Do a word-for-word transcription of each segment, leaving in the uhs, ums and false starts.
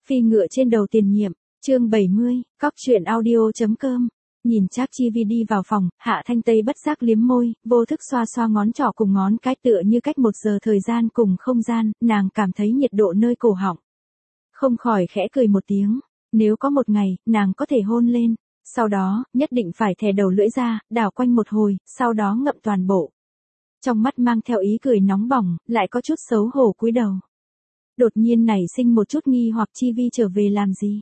Phi ngựa trên đầu tiền nhiệm, chương bảy mươi, cóc truyện audio.com. Nhìn Trác Chi Vi đi vào phòng, Hạ Thanh Tây bất giác liếm môi, vô thức xoa xoa ngón trỏ cùng ngón cái tựa như cách một giờ thời gian cùng không gian, nàng cảm thấy nhiệt độ nơi cổ họng. Không khỏi khẽ cười một tiếng, nếu có một ngày, nàng có thể hôn lên, sau đó, nhất định phải thè đầu lưỡi ra, đảo quanh một hồi, sau đó ngậm toàn bộ. Trong mắt mang theo ý cười nóng bỏng, lại có chút xấu hổ cúi đầu. Đột nhiên nảy sinh một chút nghi hoặc Chi Vi trở về làm gì.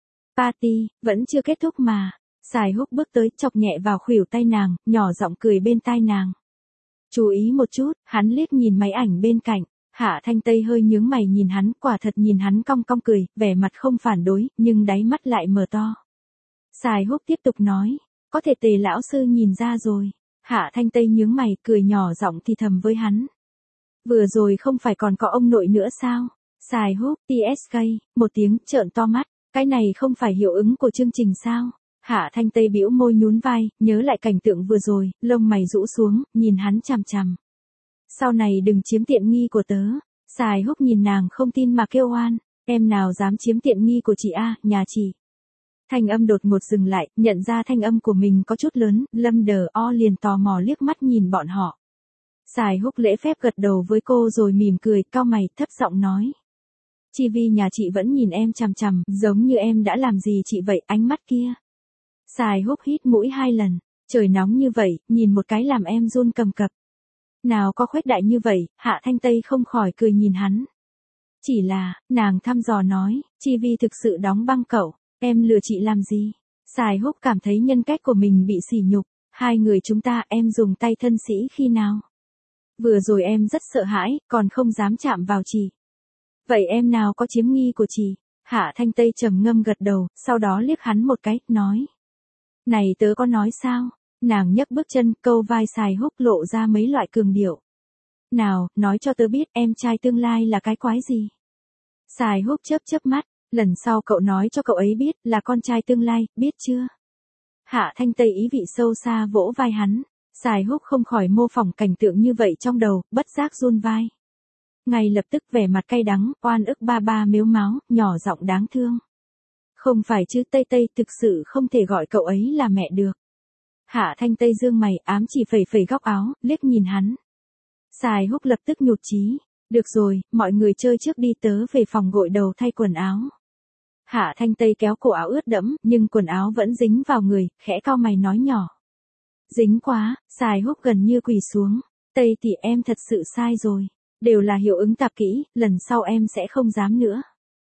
Party, vẫn chưa kết thúc mà. Sài Húc bước tới, chọc nhẹ vào khuỷu tay nàng, nhỏ giọng cười bên tai nàng. Chú ý một chút, hắn liếc nhìn máy ảnh bên cạnh. Hạ Thanh Tây hơi nhướng mày nhìn hắn, quả thật nhìn hắn cong cong cười, vẻ mặt không phản đối, nhưng đáy mắt lại mở to. Sài Húc tiếp tục nói, có thể Tề lão sư nhìn ra rồi. Hạ Thanh Tây nhướng mày, cười nhỏ giọng thì thầm với hắn. Vừa rồi không phải còn có ông nội nữa sao? Sài Húc, tê ét ca, một tiếng, trợn to mắt, cái này không phải hiệu ứng của chương trình sao? Hạ Thanh Tây bĩu môi nhún vai, nhớ lại cảnh tượng vừa rồi, lông mày rũ xuống, nhìn hắn chằm chằm. Sau này đừng chiếm tiện nghi của tớ. Sài Húc nhìn nàng không tin mà kêu oan, em nào dám chiếm tiện nghi của chị a, nhà chị. Thanh âm đột ngột dừng lại, nhận ra thanh âm của mình có chút lớn, Lâm Đờ O liền tò mò liếc mắt nhìn bọn họ. Sài Húc lễ phép gật đầu với cô rồi mỉm cười, cau mày, thấp giọng nói. Chi Vi nhà chị vẫn nhìn em chằm chằm, giống như em đã làm gì chị vậy, ánh mắt kia. Sài Húc hít mũi hai lần, trời nóng như vậy, nhìn một cái làm em run cầm cập. Nào có khuếch đại như vậy, Hạ Thanh Tây không khỏi cười nhìn hắn. Chỉ là, nàng thăm dò nói, Chi Vi thực sự đóng băng cậu, em lừa chị làm gì? Sài Húc cảm thấy nhân cách của mình bị sỉ nhục, hai người chúng ta em dùng tay thân sĩ khi nào? Vừa rồi em rất sợ hãi, còn không dám chạm vào chị. Vậy em nào có chiếm nghi của chị? Hạ Thanh Tây trầm ngâm gật đầu, sau đó liếc hắn một cái, nói. Này tớ có nói sao? Nàng nhấc bước chân, câu vai Sài Húc lộ ra mấy loại cường điệu. Nào, nói cho tớ biết em trai tương lai là cái quái gì? Sài Húc chớp chớp mắt, lần sau cậu nói cho cậu ấy biết là con trai tương lai, biết chưa? Hạ Thanh Tây ý vị sâu xa vỗ vai hắn, Sài Húc không khỏi mô phỏng cảnh tượng như vậy trong đầu, bất giác run vai. Ngay lập tức vẻ mặt cay đắng, oan ức ba ba mếu máo, nhỏ giọng đáng thương. Không phải chứ Tây Tây thực sự không thể gọi cậu ấy là mẹ được. Hạ Thanh Tây dương mày ám chỉ phẩy phẩy góc áo, liếc nhìn hắn. Sài Húc lập tức nhụt chí. Được rồi, mọi người chơi trước đi tớ về phòng gội đầu thay quần áo. Hạ Thanh Tây kéo cổ áo ướt đẫm, nhưng quần áo vẫn dính vào người, khẽ cau mày nói nhỏ. Dính quá, Sài Húc gần như quỳ xuống. Tây thì em thật sự sai rồi. Đều là hiệu ứng tạp kỹ, lần sau em sẽ không dám nữa.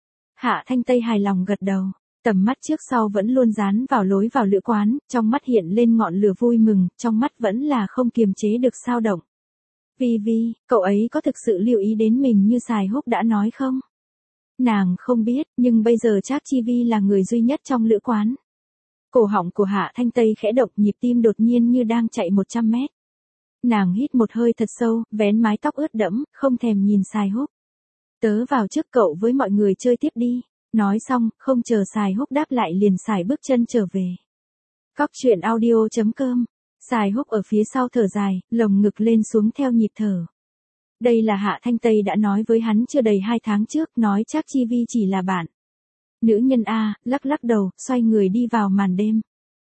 Hạ Thanh Tây hài lòng gật đầu. Tầm mắt trước sau vẫn luôn dán vào lối vào lữ quán, trong mắt hiện lên ngọn lửa vui mừng, trong mắt vẫn là không kiềm chế được sao động. Vi Vi, cậu ấy có thực sự lưu ý đến mình như Sài Húc đã nói không? Nàng không biết, nhưng bây giờ Trác Chi Vi là người duy nhất trong lữ quán. Cổ họng của Hạ Thanh Tây khẽ động, nhịp tim đột nhiên như đang chạy một trăm mét. Nàng hít một hơi thật sâu, vén mái tóc ướt đẫm, không thèm nhìn Sài Húc. Tớ vào trước cậu với mọi người chơi tiếp đi. Nói xong, không chờ Sài Húc đáp lại liền xài bước chân trở về. Cóc truyện audio.com. Sài Húc ở phía sau thở dài, lồng ngực lên xuống theo nhịp thở. Đây là Hạ Thanh Tây đã nói với hắn chưa đầy hai tháng trước, nói Trác Chi Vi chỉ là bạn. Nữ nhân A, lắc lắc đầu, xoay người đi vào màn đêm.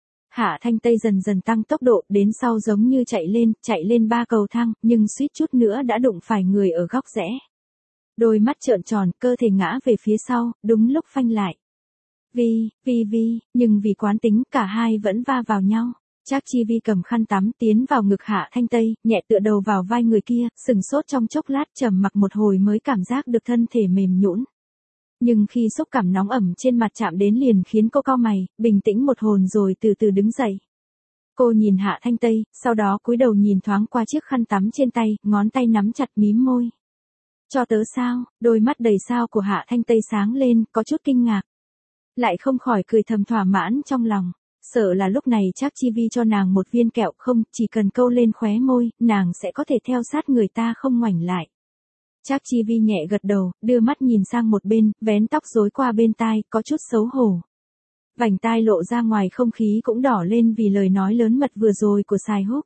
Hạ Thanh Tây dần dần tăng tốc độ, đến sau giống như chạy lên, chạy lên ba cầu thang, nhưng suýt chút nữa đã đụng phải người ở góc rẽ. Đôi mắt trợn tròn, cơ thể ngã về phía sau, đúng lúc phanh lại. Vi, Vi Vi, nhưng vì quán tính cả hai vẫn va vào nhau. Trác Chi Vi cầm khăn tắm tiến vào ngực Hạ Thanh Tây, nhẹ tựa đầu vào vai người kia, sừng sốt trong chốc lát trầm mặc một hồi mới cảm giác được thân thể mềm nhũn. Nhưng khi xúc cảm nóng ẩm trên mặt chạm đến liền khiến cô cau mày, bình tĩnh một hồn rồi từ từ đứng dậy. Cô nhìn Hạ Thanh Tây, sau đó cúi đầu nhìn thoáng qua chiếc khăn tắm trên tay, ngón tay nắm chặt mím môi. Cho tớ sao, đôi mắt đầy sao của Hạ Thanh Tây sáng lên, có chút kinh ngạc. Lại không khỏi cười thầm thỏa mãn trong lòng, sợ là lúc này Trác Chi Vi cho nàng một viên kẹo không, chỉ cần câu lên khóe môi, nàng sẽ có thể theo sát người ta không ngoảnh lại. Trác Chi Vi nhẹ gật đầu, đưa mắt nhìn sang một bên, vén tóc rối qua bên tai, có chút xấu hổ. Vành tai lộ ra ngoài không khí cũng đỏ lên vì lời nói lớn mật vừa rồi của Sài Húc.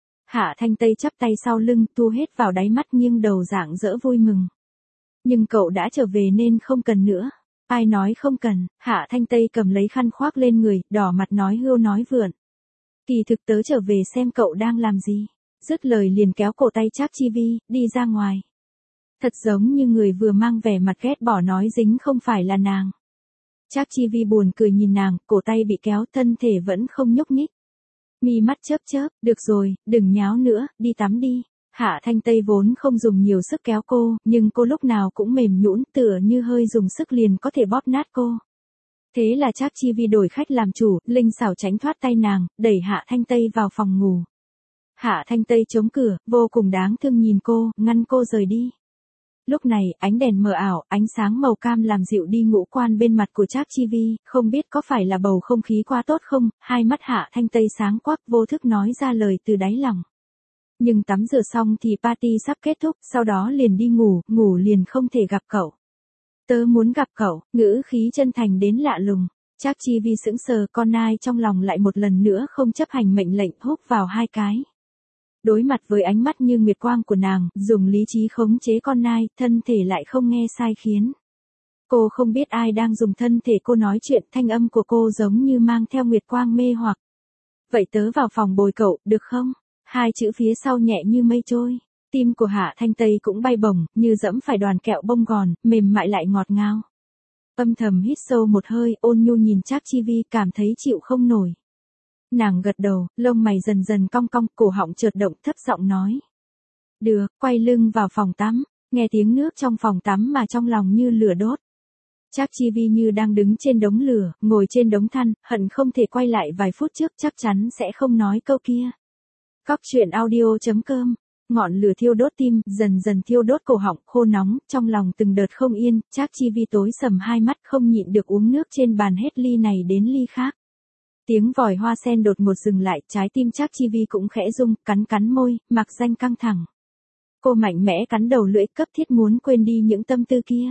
Hạ Thanh Tây chắp tay sau lưng, thu hết vào đáy mắt nghiêng đầu rạng rỡ vui mừng. Nhưng cậu đã trở về nên không cần nữa. Ai nói không cần, Hạ Thanh Tây cầm lấy khăn khoác lên người, đỏ mặt nói hưu nói vượn. Kỳ thực tớ trở về xem cậu đang làm gì. Dứt lời liền kéo cổ tay Trác Chi Vi, đi ra ngoài. Thật giống như người vừa mang vẻ mặt ghét bỏ nói dính không phải là nàng. Trác Chi Vi buồn cười nhìn nàng, cổ tay bị kéo, thân thể vẫn không nhúc nhích. Mi mắt chớp chớp, được rồi, đừng nháo nữa, đi tắm đi. Hạ Thanh Tây vốn không dùng nhiều sức kéo cô, nhưng cô lúc nào cũng mềm nhũn, tựa như hơi dùng sức liền có thể bóp nát cô. Thế là Trác Chi Vi đổi khách làm chủ, linh xảo tránh thoát tay nàng, đẩy Hạ Thanh Tây vào phòng ngủ. Hạ Thanh Tây chống cửa, vô cùng đáng thương nhìn cô, ngăn cô rời đi. Lúc này, ánh đèn mờ ảo, ánh sáng màu cam làm dịu đi ngũ quan bên mặt của Trác Chi Vi, không biết có phải là bầu không khí quá tốt không, hai mắt Hạ Thanh Tây sáng quắc vô thức nói ra lời từ đáy lòng. Nhưng tắm rửa xong thì party sắp kết thúc, sau đó liền đi ngủ, ngủ liền không thể gặp cậu. Tớ muốn gặp cậu, ngữ khí chân thành đến lạ lùng. Trác Chi Vi sững sờ, con nai trong lòng lại một lần nữa không chấp hành mệnh lệnh, húc vào hai cái. Đối mặt với ánh mắt như nguyệt quang của nàng, dùng lý trí khống chế con nai, thân thể lại không nghe sai khiến. Cô không biết ai đang dùng thân thể cô nói chuyện, thanh âm của cô giống như mang theo nguyệt quang mê hoặc. Vậy tớ vào phòng bồi cậu, được không? Hai chữ phía sau nhẹ như mây trôi. Tim của Hạ Thanh Tây cũng bay bổng, như dẫm phải đoàn kẹo bông gòn, mềm mại lại ngọt ngào. Âm thầm hít sâu một hơi, ôn nhu nhìn Trác Chi Vi, cảm thấy chịu không nổi. Nàng gật đầu, lông mày dần dần cong cong, cổ họng chợt động, thấp giọng nói. Được, quay lưng vào phòng tắm, nghe tiếng nước trong phòng tắm mà trong lòng như lửa đốt. Trác Chi Vi như đang đứng trên đống lửa, ngồi trên đống than, hận không thể quay lại vài phút trước, chắc chắn sẽ không nói câu kia. Cóc truyện audio chấm com, ngọn lửa thiêu đốt tim, dần dần thiêu đốt cổ họng, khô nóng, trong lòng từng đợt không yên, Trác Chi Vi tối sầm hai mắt, không nhịn được uống nước trên bàn hết ly này đến ly khác. Tiếng vòi hoa sen đột ngột dừng lại, trái tim Trác Chi Vi cũng khẽ rung, cắn cắn môi, mặc danh căng thẳng. Cô mạnh mẽ cắn đầu lưỡi, cấp thiết muốn quên đi những tâm tư kia.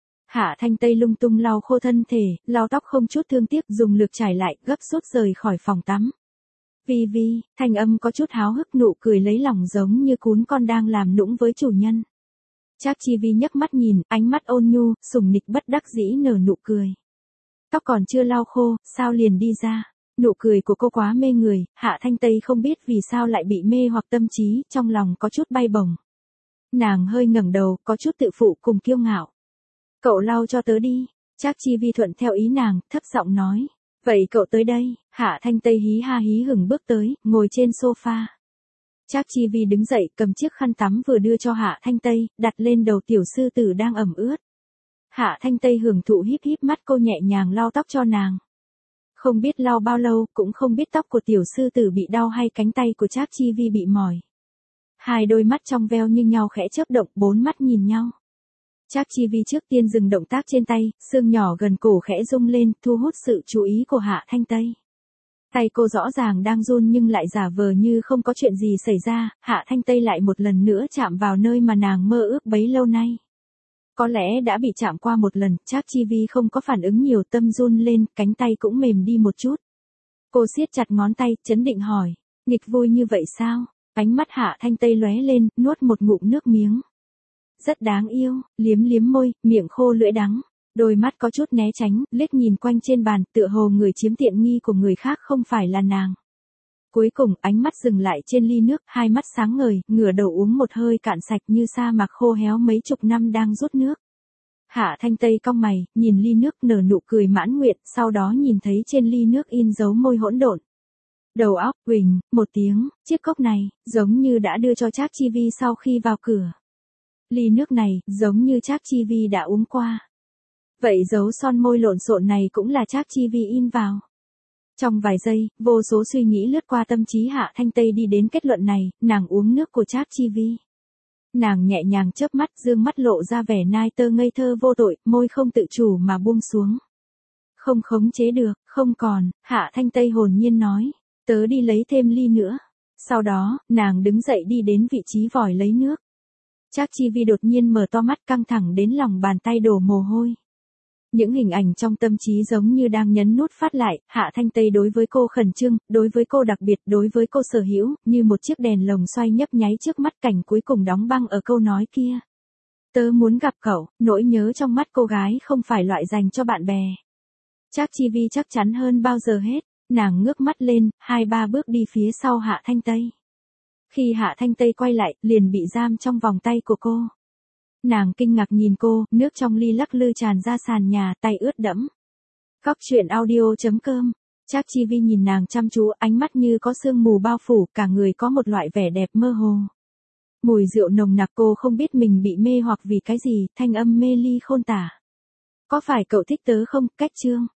Hạ Thanh Tây lung tung lau khô thân thể, lau tóc không chút thương tiếc, dùng lược trải lại, gấp rút rời khỏi phòng tắm. Vi Vi, thanh âm có chút háo hức, nụ cười lấy lòng giống như cún con đang làm nũng với chủ nhân. Trác Chi Vi nhấc mắt nhìn, ánh mắt ôn nhu, sùng nịch bất đắc dĩ nở nụ cười. Tóc còn chưa lau khô, sao liền đi ra? Nụ cười của cô quá mê người, Hạ Thanh Tây không biết vì sao lại bị mê hoặc tâm trí, trong lòng có chút bay bổng. Nàng hơi ngẩng đầu, có chút tự phụ cùng kiêu ngạo. Cậu lau cho tớ đi. Trác Chi Vi thuận theo ý nàng, thấp giọng nói. Vậy cậu tới đây. Hạ Thanh Tây hí ha hí hửng bước tới, ngồi trên sofa. Trác Chi Vi đứng dậy, cầm chiếc khăn tắm vừa đưa cho Hạ Thanh Tây, đặt lên đầu tiểu sư tử đang ẩm ướt. Hạ Thanh Tây hưởng thụ híp híp mắt, cô nhẹ nhàng lau tóc cho nàng. Không biết lau bao lâu, cũng không biết tóc của tiểu sư tử bị đau hay cánh tay của Trác Chi Vi bị mỏi. Hai đôi mắt trong veo như nhau khẽ chớp động, bốn mắt nhìn nhau. Trác Chi Vi trước tiên dừng động tác trên tay, xương nhỏ gần cổ khẽ rung lên, thu hút sự chú ý của Hạ Thanh Tây. Tay cô rõ ràng đang run nhưng lại giả vờ như không có chuyện gì xảy ra, Hạ Thanh Tây lại một lần nữa chạm vào nơi mà nàng mơ ước bấy lâu nay. Có lẽ đã bị chạm qua một lần, Trác Chi Vi không có phản ứng nhiều, tâm run lên, cánh tay cũng mềm đi một chút. Cô siết chặt ngón tay, chấn định hỏi, nghịch vui như vậy sao? Ánh mắt Hạ Thanh Tây lóe lên, nuốt một ngụm nước miếng. Rất đáng yêu, liếm liếm môi, miệng khô lưỡi đắng. Đôi mắt có chút né tránh, liếc nhìn quanh trên bàn, tựa hồ người chiếm tiện nghi của người khác không phải là nàng. Cuối cùng, ánh mắt dừng lại trên ly nước, hai mắt sáng ngời, ngửa đầu uống một hơi cạn sạch như sa mạc khô héo mấy chục năm đang rút nước. Hạ Thanh Tây cong mày, nhìn ly nước nở nụ cười mãn nguyện, sau đó nhìn thấy trên ly nước in dấu môi hỗn độn. Đầu óc, huỳnh, một tiếng, chiếc cốc này, giống như đã đưa cho Trác Chi Vi sau khi vào cửa. Ly nước này, giống như Trác Chi Vi đã uống qua. Vậy dấu son môi lộn xộn này cũng là Trác Chi Vi in vào. Trong vài giây, vô số suy nghĩ lướt qua tâm trí Hạ Thanh Tây đi đến kết luận này, nàng uống nước của Trác Chi Vi. Nàng nhẹ nhàng chớp mắt, dương mắt lộ ra vẻ nai tơ ngây thơ vô tội, môi không tự chủ mà buông xuống. Không khống chế được, không còn, Hạ Thanh Tây hồn nhiên nói, tớ đi lấy thêm ly nữa. Sau đó, nàng đứng dậy đi đến vị trí vòi lấy nước. Trác Chi Vi đột nhiên mở to mắt, căng thẳng đến lòng bàn tay đổ mồ hôi. Những hình ảnh trong tâm trí giống như đang nhấn nút phát lại, Hạ Thanh Tây đối với cô khẩn trương, đối với cô đặc biệt, đối với cô sở hữu, như một chiếc đèn lồng xoay nhấp nháy trước mắt, cảnh cuối cùng đóng băng ở câu nói kia. Tớ muốn gặp cậu, nỗi nhớ trong mắt cô gái không phải loại dành cho bạn bè. Trác Chi Vi chắc chắn hơn bao giờ hết, nàng ngước mắt lên, hai ba bước đi phía sau Hạ Thanh Tây. Khi Hạ Thanh Tây quay lại, liền bị giam trong vòng tay của cô. Nàng kinh ngạc nhìn cô, nước trong ly lắc lư tràn ra sàn nhà, tay ướt đẫm. Cóc truyện audio chấm com. Trác Chi Vi nhìn nàng chăm chú, ánh mắt như có sương mù bao phủ, cả người có một loại vẻ đẹp mơ hồ. Mùi rượu nồng nặc, cô không biết mình bị mê hoặc vì cái gì, thanh âm mê ly khôn tả. Có phải cậu thích tớ không, Cách Trương?